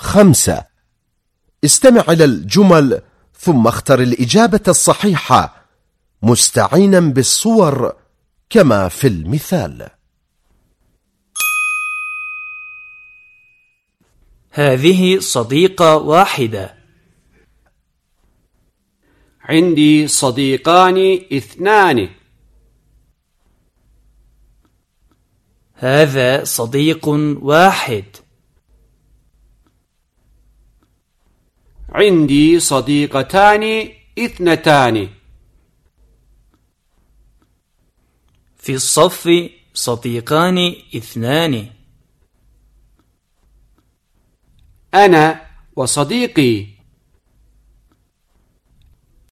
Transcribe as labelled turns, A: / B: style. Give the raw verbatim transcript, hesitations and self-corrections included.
A: خمسة. استمع إلى الجمل ثم اختر الإجابة الصحيحة مستعينا بالصور كما في المثال.
B: هذه صديقة واحدة.
C: عندي صديقان اثنان.
B: هذا صديق واحد.
C: عندي صديقتان اثنتان.
B: في الصف صديقان اثنان.
C: أنا وصديقي